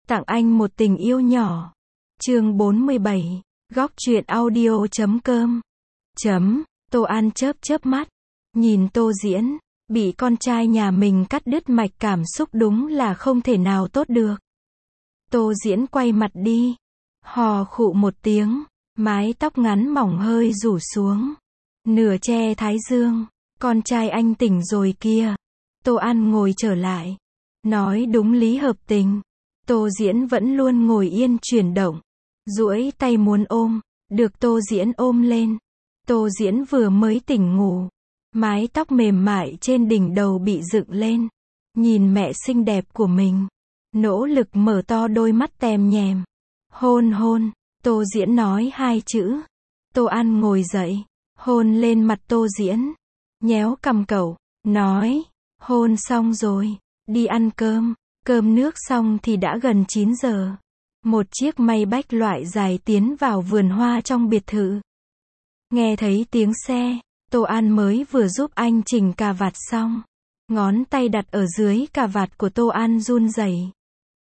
Tặng anh một tình yêu nhỏ. Chương 47. Góc truyện audio.com. Tô An chớp chớp mắt, nhìn Tô Diễn, bị con trai nhà mình cắt đứt mạch cảm xúc đúng là không thể nào tốt được. Tô Diễn quay mặt đi, hò khụ một tiếng, mái tóc ngắn mỏng hơi rủ xuống, nửa che thái dương. Con trai anh tỉnh rồi kia. Tô An ngồi trở lại, nói đúng lý hợp tình. Tô Diễn vẫn luôn ngồi yên chuyển động, duỗi tay muốn ôm, được Tô Diễn ôm lên. Tô Diễn vừa mới tỉnh ngủ, mái tóc mềm mại trên đỉnh đầu bị dựng lên, nhìn mẹ xinh đẹp của mình, nỗ lực mở to đôi mắt tèm nhèm. Hôn hôn, Tô Diễn nói hai chữ. Tô An ngồi dậy, hôn lên mặt Tô Diễn, nhéo cằm cậu, nói, hôn xong rồi, đi ăn cơm. Cơm nước xong thì đã gần 9 giờ. Một chiếc Maybach loại dài tiến vào vườn hoa trong biệt thự. Nghe thấy tiếng xe, Tô An mới vừa giúp anh chỉnh cà vạt xong. Ngón tay đặt ở dưới cà vạt của Tô An run rẩy.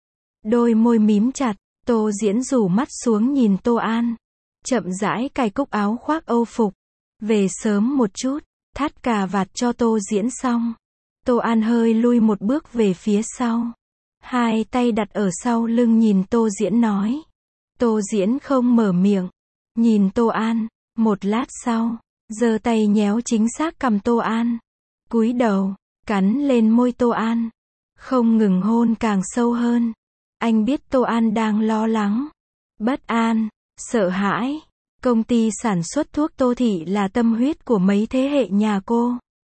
Đôi môi mím chặt, Tô Diễn rủ mắt xuống nhìn Tô An. Chậm rãi cài cúc áo khoác âu phục. Về sớm một chút, thắt cà vạt cho Tô Diễn xong. Tô An hơi lui một bước về phía sau. Hai tay đặt ở sau lưng nhìn Tô Diễn nói. Tô Diễn không mở miệng, nhìn Tô An, một lát sau, giơ tay nhéo chính xác cằm Tô An. Cúi đầu, cắn lên môi Tô An, không ngừng hôn càng sâu hơn. Anh biết Tô An đang lo lắng, bất an, sợ hãi. Công ty sản xuất thuốc Tô Thị là tâm huyết của mấy thế hệ nhà cô.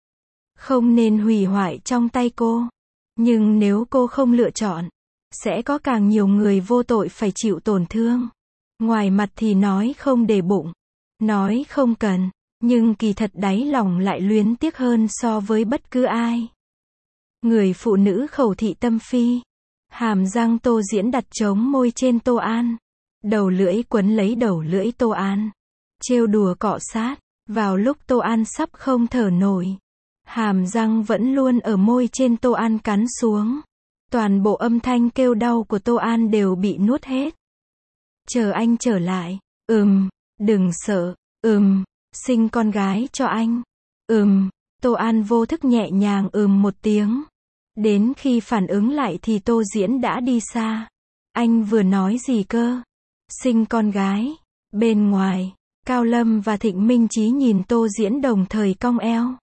Không nên hủy hoại trong tay cô. Nhưng nếu cô không lựa chọn, sẽ có càng nhiều người vô tội phải chịu tổn thương. Ngoài mặt thì nói không để bụng, nói không cần, nhưng kỳ thật đáy lòng lại luyến tiếc hơn so với bất cứ ai. Người phụ nữ khẩu thị tâm phi. Hàm răng Tô Diễn đặt chống môi trên Tô An. Đầu lưỡi quấn lấy đầu lưỡi Tô An. Trêu đùa cọ sát. Vào lúc Tô An sắp không thở nổi, hàm răng vẫn luôn ở môi trên Tô An cắn xuống. Toàn bộ âm thanh kêu đau của Tô An đều bị nuốt hết. Chờ anh trở lại. Đừng sợ. Sinh con gái cho anh. Tô An vô thức nhẹ nhàng một tiếng. Đến khi phản ứng lại thì Tô Diễn đã đi xa. Anh vừa nói gì cơ? Sinh con gái. Bên ngoài, Cao Lâm và Thịnh Minh Chí nhìn Tô Diễn đồng thời cong eo.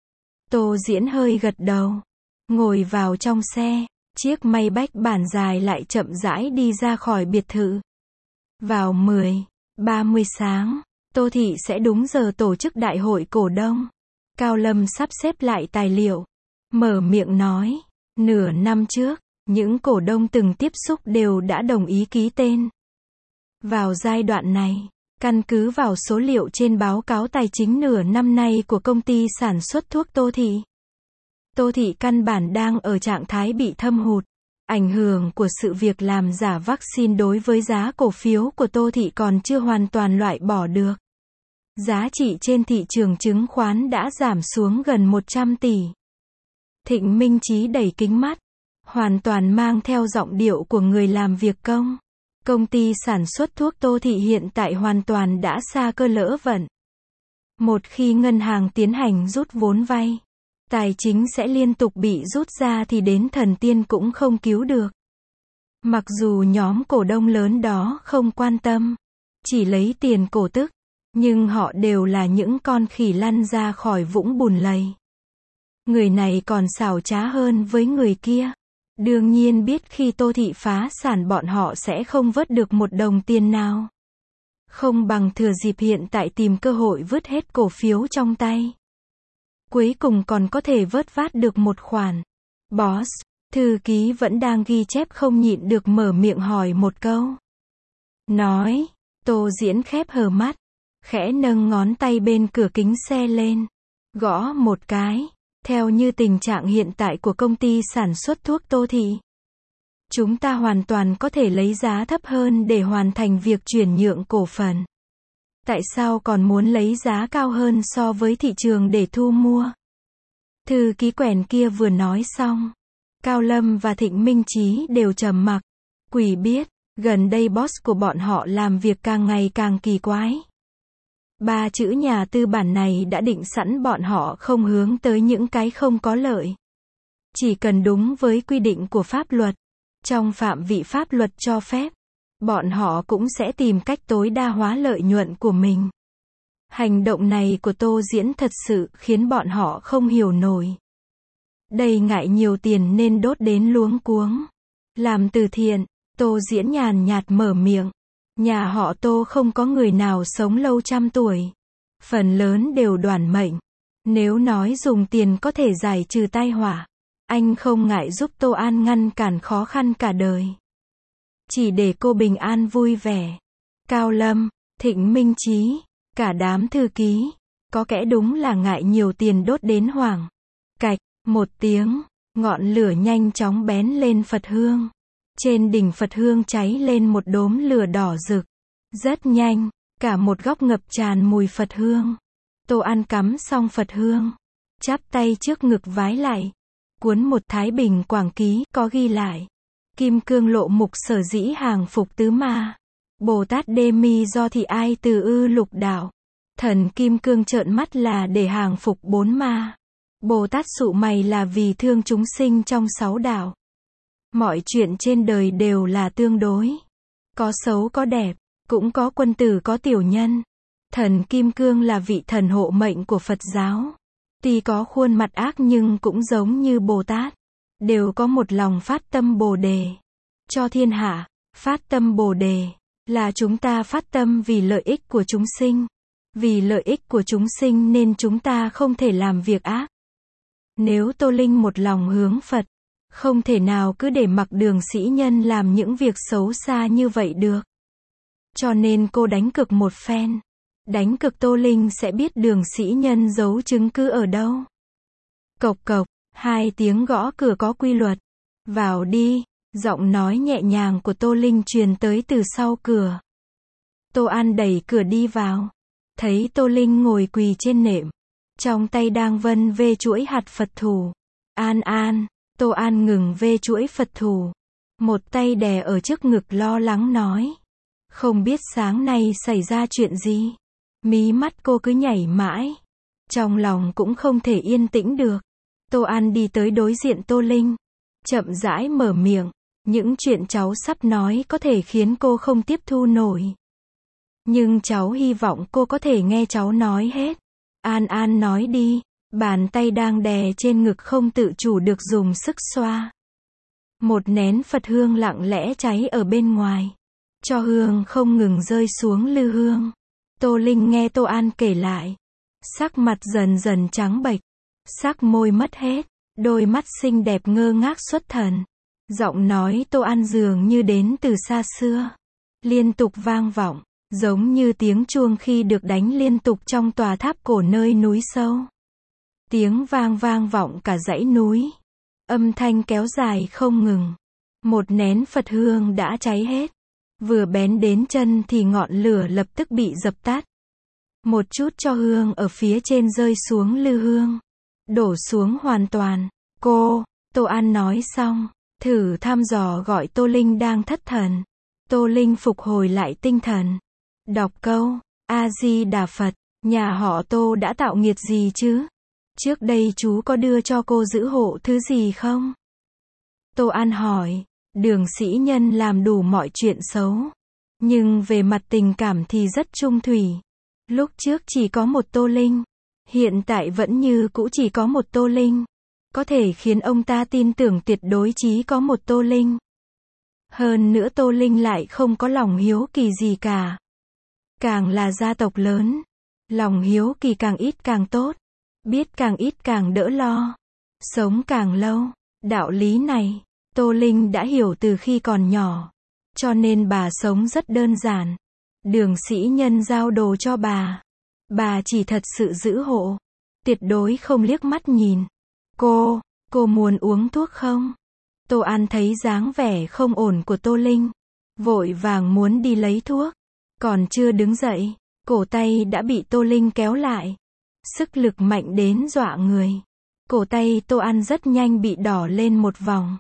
Tô Diễn hơi gật đầu, ngồi vào trong xe, chiếc Maybach bản dài lại chậm rãi đi ra khỏi biệt thự. Vào 10:30 sáng, Tô Thị sẽ đúng giờ tổ chức đại hội cổ đông. Cao Lâm sắp xếp lại tài liệu, mở miệng nói, nửa năm trước, những cổ đông từng tiếp xúc đều đã đồng ý ký tên. Vào giai đoạn này, căn cứ vào số liệu trên báo cáo tài chính nửa năm nay của công ty sản xuất thuốc Tô Thị, Tô Thị căn bản đang ở trạng thái bị thâm hụt. Ảnh hưởng của sự việc làm giả vaccine đối với giá cổ phiếu của Tô Thị còn chưa hoàn toàn loại bỏ được. Giá trị trên thị trường chứng khoán đã giảm xuống gần 100 tỷ. Thịnh Minh Chí đẩy kính mắt, hoàn toàn mang theo giọng điệu của người làm việc công. Công ty sản xuất thuốc Tô Thị hiện tại hoàn toàn đã sa cơ lỡ vận. Một khi ngân hàng tiến hành rút vốn vay, tài chính sẽ liên tục bị rút ra thì đến thần tiên cũng không cứu được. Mặc dù nhóm cổ đông lớn đó không quan tâm, chỉ lấy tiền cổ tức, nhưng họ đều là những con khỉ lăn ra khỏi vũng bùn lầy. Người này còn xảo trá hơn với người kia. Đương nhiên biết khi Tô Thị phá sản bọn họ sẽ không vớt được một đồng tiền nào. Không bằng thừa dịp hiện tại tìm cơ hội vứt hết cổ phiếu trong tay. Cuối cùng còn có thể vớt vát được một khoản. Boss, thư ký vẫn đang ghi chép không nhịn được mở miệng hỏi một câu. Nói, Tô Diễn khép hờ mắt, khẽ nâng ngón tay bên cửa kính xe lên, gõ một cái. Theo như tình trạng hiện tại của công ty sản xuất thuốc Tô Thị, chúng ta hoàn toàn có thể lấy giá thấp hơn để hoàn thành việc chuyển nhượng cổ phần. Tại sao còn muốn lấy giá cao hơn so với thị trường để thu mua? Thư ký quèn kia vừa nói xong, Cao Lâm và Thịnh Minh Chí đều trầm mặc. Quỷ biết, gần đây boss của bọn họ làm việc càng ngày càng kỳ quái. Ba chữ nhà tư bản này đã định sẵn bọn họ không hướng tới những cái không có lợi. Chỉ cần đúng với quy định của pháp luật, trong phạm vi pháp luật cho phép, bọn họ cũng sẽ tìm cách tối đa hóa lợi nhuận của mình. Hành động này của Tô Diễn thật sự khiến bọn họ không hiểu nổi. Đây ngại nhiều tiền nên đốt đến luống cuống. Làm từ thiện, Tô Diễn nhàn nhạt mở miệng. Nhà họ Tô không có người nào sống lâu trăm tuổi. Phần lớn đều đoản mệnh. Nếu nói dùng tiền có thể giải trừ tai họa, anh không ngại giúp Tô An ngăn cản khó khăn cả đời. Chỉ để cô bình an vui vẻ. Cao Lâm, Thịnh Minh Chí, cả đám thư ký, có kẻ đúng là ngại nhiều tiền đốt đến hoảng. Cạch, một tiếng, ngọn lửa nhanh chóng bén lên Phật hương. Trên đỉnh Phật hương cháy lên một đốm lửa đỏ rực. Rất nhanh, cả một góc ngập tràn mùi Phật hương. Tô An cắm xong Phật hương, chắp tay trước ngực vái lại. Cuốn một Thái Bình Quảng Ký có ghi lại. Kim cương lộ mục sở dĩ hàng phục tứ ma. Bồ Tát Đê Mi do thị ai từ ư lục đạo. Thần Kim Cương trợn mắt là để hàng phục bốn ma. Bồ Tát sụ mày là vì thương chúng sinh trong sáu đạo. Mọi chuyện trên đời đều là tương đối. Có xấu có đẹp, cũng có quân tử có tiểu nhân. Thần Kim Cương là vị thần hộ mệnh của Phật giáo. Tuy có khuôn mặt ác nhưng cũng giống như Bồ Tát. Đều có một lòng phát tâm Bồ Đề. Cho thiên hạ, phát tâm Bồ Đề, là chúng ta phát tâm vì lợi ích của chúng sinh. Vì lợi ích của chúng sinh nên chúng ta không thể làm việc ác. Nếu Tô Linh một lòng hướng Phật, không thể nào cứ để mặc Đường Sĩ Nhân làm những việc xấu xa như vậy được. Cho nên cô đánh cược một phen. Đánh cược Tô Linh sẽ biết Đường Sĩ Nhân giấu chứng cứ ở đâu. Cộc cộc, hai tiếng gõ cửa có quy luật. Vào đi, giọng nói nhẹ nhàng của Tô Linh truyền tới từ sau cửa. Tô An đẩy cửa đi vào. Thấy Tô Linh ngồi quỳ trên nệm. Trong tay đang vân vê chuỗi hạt Phật thủ. An An, Tô An ngừng vê chuỗi Phật thủ. Một tay đè ở trước ngực lo lắng nói. Không biết sáng nay xảy ra chuyện gì. Mí mắt cô cứ nhảy mãi. Trong lòng cũng không thể yên tĩnh được. Tô An đi tới đối diện Tô Linh. Chậm rãi mở miệng. Những chuyện cháu sắp nói có thể khiến cô không tiếp thu nổi. Nhưng cháu hy vọng cô có thể nghe cháu nói hết. An An nói đi. Bàn tay đang đè trên ngực không tự chủ được dùng sức xoa. Một nén Phật hương lặng lẽ cháy ở bên ngoài. Cho hương không ngừng rơi xuống lư hương. Tô Linh nghe Tô An kể lại. Sắc mặt dần dần trắng bệch. Sắc môi mất hết. Đôi mắt xinh đẹp ngơ ngác xuất thần. Giọng nói Tô An dường như đến từ xa xưa. Liên tục vang vọng. Giống như tiếng chuông khi được đánh liên tục trong tòa tháp cổ nơi núi sâu. Tiếng vang vang vọng cả dãy núi. Âm thanh kéo dài không ngừng. Một nén Phật hương đã cháy hết. Vừa bén đến chân thì ngọn lửa lập tức bị dập tắt. Một chút cho hương ở phía trên rơi xuống lư hương. Đổ xuống hoàn toàn. Cô, Tô An nói xong. Thử thăm dò gọi Tô Linh đang thất thần. Tô Linh phục hồi lại tinh thần. Đọc câu, A-di-đà Phật, nhà họ Tô đã tạo nghiệt gì chứ? Trước đây chú có đưa cho cô giữ hộ thứ gì không? Tô An hỏi, Đường Sĩ Nhân làm đủ mọi chuyện xấu. Nhưng về mặt tình cảm thì rất trung thủy. Lúc trước chỉ có một Tô Linh. Hiện tại vẫn như cũ chỉ có một Tô Linh. Có thể khiến ông ta tin tưởng tuyệt đối chỉ có một Tô Linh. Hơn nữa Tô Linh lại không có lòng hiếu kỳ gì cả. Càng là gia tộc lớn, lòng hiếu kỳ càng ít càng tốt. Biết càng ít càng đỡ lo. Sống càng lâu. Đạo lý này, Tô Linh đã hiểu từ khi còn nhỏ. Cho nên bà sống rất đơn giản. Đường Sĩ Nhân giao đồ cho bà chỉ thật sự giữ hộ. Tuyệt đối không liếc mắt nhìn. Cô muốn uống thuốc không? Tô An thấy dáng vẻ không ổn của Tô Linh. Vội vàng muốn đi lấy thuốc. Còn chưa đứng dậy, cổ tay đã bị Tô Linh kéo lại. Sức lực mạnh đến dọa người. Cổ tay Tô An rất nhanh bị đỏ lên một vòng.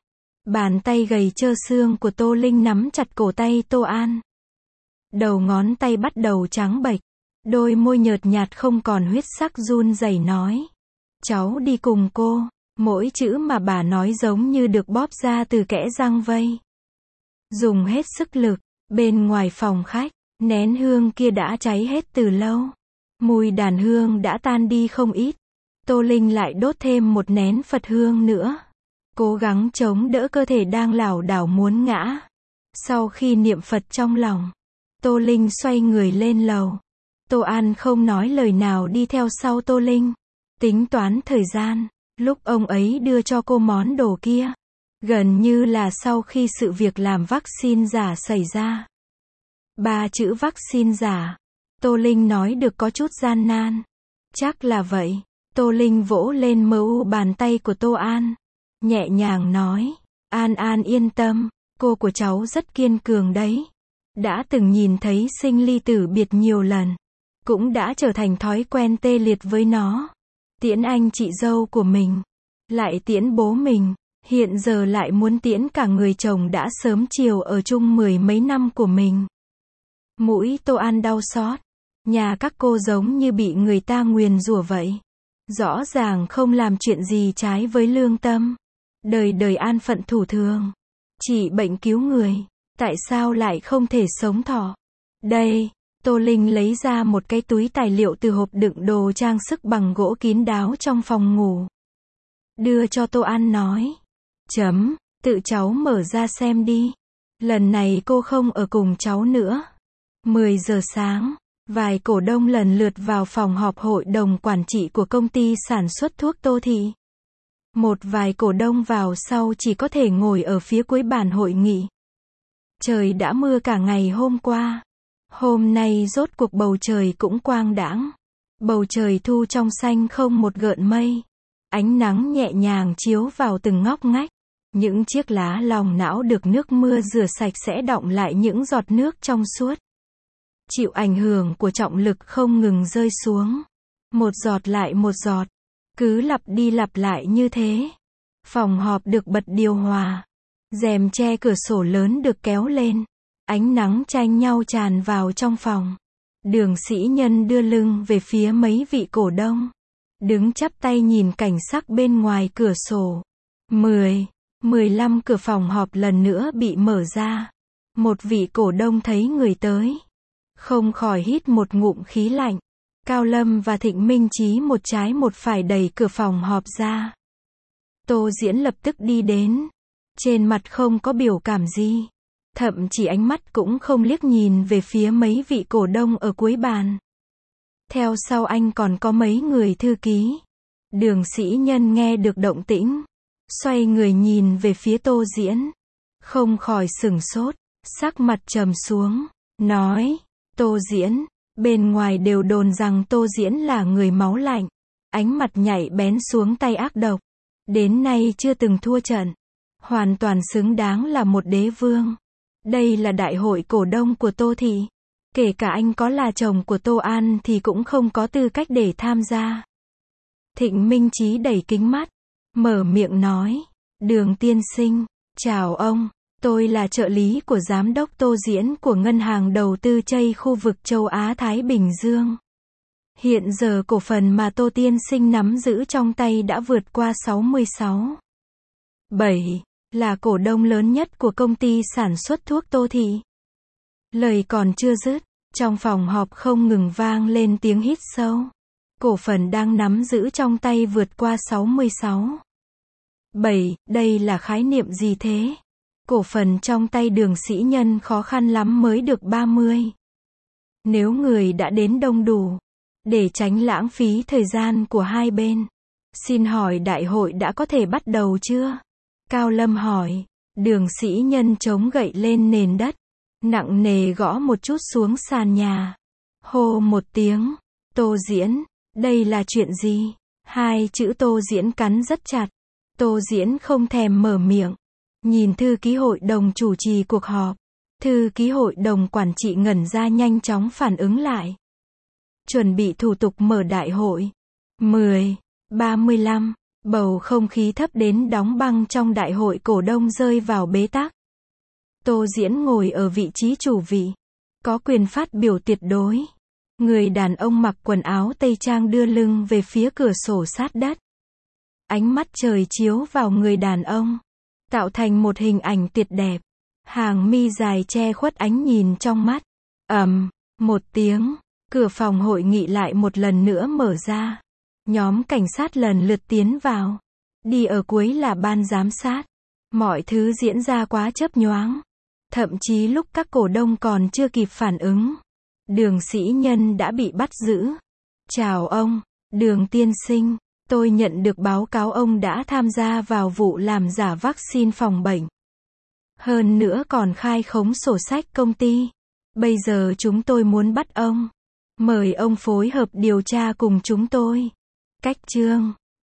Bàn tay gầy trơ xương của Tô Linh nắm chặt cổ tay Tô An. Đầu ngón tay bắt đầu trắng bệch. Đôi môi nhợt nhạt không còn huyết sắc run rẩy nói. Cháu đi cùng cô. Mỗi chữ mà bà nói giống như được bóp ra từ kẽ răng vây. Dùng hết sức lực. Bên ngoài phòng khách, nén hương kia đã cháy hết từ lâu. Mùi đàn hương đã tan đi không ít. Tô Linh lại đốt thêm một nén Phật hương nữa. Cố gắng chống đỡ cơ thể đang lảo đảo muốn ngã. Sau khi niệm Phật trong lòng, Tô Linh xoay người lên lầu. Tô An không nói lời nào đi theo sau Tô Linh. Tính toán thời gian, lúc ông ấy đưa cho cô món đồ kia. Gần như là sau khi sự việc làm vaccine giả xảy ra. 3 chữ vaccine giả. Tô Linh nói được có chút gian nan. Chắc là vậy. Tô Linh vỗ lên mu bàn tay của Tô An. Nhẹ nhàng nói. An An yên tâm. Cô của cháu rất kiên cường đấy. Đã từng nhìn thấy sinh ly tử biệt nhiều lần. Cũng đã trở thành thói quen tê liệt với nó. Tiễn anh chị dâu của mình. Lại tiễn bố mình. Hiện giờ lại muốn tiễn cả người chồng đã sớm chiều ở chung 10 mấy năm của mình. Mũi Tô An đau xót. Nhà các cô giống như bị người ta nguyền rủa vậy. Rõ ràng không làm chuyện gì trái với lương tâm. Đời đời an phận thủ thường. Chỉ bệnh cứu người. Tại sao lại không thể sống thọ? Đây, Tô Linh lấy ra một cái túi tài liệu từ hộp đựng đồ trang sức bằng gỗ kín đáo trong phòng ngủ. Đưa cho Tô An nói. Tự cháu mở ra xem đi. Lần này cô không ở cùng cháu nữa. 10 giờ sáng, vài cổ đông lần lượt vào phòng họp hội đồng quản trị của công ty sản xuất thuốc Tô Thị. Một vài cổ đông vào sau chỉ có thể ngồi ở phía cuối bàn hội nghị. Trời đã mưa cả ngày hôm qua. Hôm nay rốt cuộc bầu trời cũng quang đãng. Bầu trời thu trong xanh không một gợn mây. Ánh nắng nhẹ nhàng chiếu vào từng ngóc ngách. Những chiếc lá lòng não được nước mưa rửa sạch sẽ đọng lại những giọt nước trong suốt. Chịu ảnh hưởng của trọng lực không ngừng rơi xuống. Một giọt lại một giọt. Cứ lặp đi lặp lại như thế. Phòng họp được bật điều hòa. Rèm che cửa sổ lớn được kéo lên. Ánh nắng tranh nhau tràn vào trong phòng. Đường Sĩ Nhân đưa lưng về phía mấy vị cổ đông. Đứng chắp tay nhìn cảnh sắc bên ngoài cửa sổ. 15 cửa phòng họp lần nữa bị mở ra. Một vị cổ đông thấy người tới. Không khỏi hít một ngụm khí lạnh. Cao Lâm và Thịnh Minh Chí một trái một phải đẩy cửa phòng họp ra. Tô Diễn lập tức đi đến. Trên mặt không có biểu cảm gì. Thậm chí ánh mắt cũng không liếc nhìn về phía mấy vị cổ đông ở cuối bàn. Theo sau anh còn có mấy người thư ký. Đường Sĩ Nhân nghe được động tĩnh. Xoay người nhìn về phía Tô Diễn. Không khỏi sửng sốt. Sắc mặt trầm xuống. Nói. Tô Diễn. Bên ngoài đều đồn rằng Tô Diễn là người máu lạnh. Ánh mặt nhạy bén xuống tay ác độc. Đến nay chưa từng thua trận. Hoàn toàn xứng đáng là một đế vương. Đây là đại hội cổ đông của Tô Thị. Kể cả anh có là chồng của Tô An thì cũng không có tư cách để tham gia. Thịnh Minh Chí đẩy kính mắt. Mở miệng nói. Đường tiên sinh. Chào ông. Tôi là trợ lý của giám đốc Tô Diễn của Ngân hàng Đầu tư Chây khu vực châu Á-Thái Bình Dương. Hiện giờ cổ phần mà Tô tiên sinh nắm giữ trong tay đã vượt qua 66,7, là cổ đông lớn nhất của công ty sản xuất thuốc Tô Thị. Lời còn chưa dứt, trong phòng họp không ngừng vang lên tiếng hít sâu. Cổ phần đang nắm giữ trong tay vượt qua 66,7, đây là khái niệm gì thế? Cổ phần trong tay Đường Sĩ Nhân khó khăn lắm mới được 30. Nếu người đã đến đông đủ, để tránh lãng phí thời gian của hai bên, xin hỏi đại hội đã có thể bắt đầu chưa? Cao Lâm hỏi. Đường Sĩ Nhân chống gậy lên nền đất, nặng nề gõ một chút xuống sàn nhà. Hô một tiếng. Tô Diễn, đây là chuyện gì? Hai chữ Tô Diễn cắn rất chặt. Tô Diễn không thèm mở miệng. Nhìn thư ký hội đồng chủ trì cuộc họp. Thư ký hội đồng quản trị ngẩn ra nhanh chóng phản ứng lại. Chuẩn bị thủ tục mở đại hội. 35. Bầu không khí thấp đến đóng băng trong đại hội cổ đông rơi vào bế tắc. Tô Diễn ngồi ở vị trí chủ vị, có quyền phát biểu tuyệt đối. Người đàn ông mặc quần áo tây trang đưa lưng về phía cửa sổ sát đất. Ánh mắt trời chiếu vào người đàn ông, tạo thành một hình ảnh tuyệt đẹp. Hàng mi dài che khuất ánh nhìn trong mắt. Một tiếng, cửa phòng hội nghị lại một lần nữa mở ra. Nhóm cảnh sát lần lượt tiến vào. Đi ở cuối là ban giám sát. Mọi thứ diễn ra quá chớp nhoáng. Thậm chí lúc các cổ đông còn chưa kịp phản ứng, Đường Sĩ Nhân đã bị bắt giữ. Chào ông, Đường tiên sinh. Tôi nhận được báo cáo ông đã tham gia vào vụ làm giả vaccine phòng bệnh. Hơn nữa còn khai khống sổ sách công ty. Bây giờ chúng tôi muốn bắt ông. Mời ông phối hợp điều tra cùng chúng tôi. Cách chương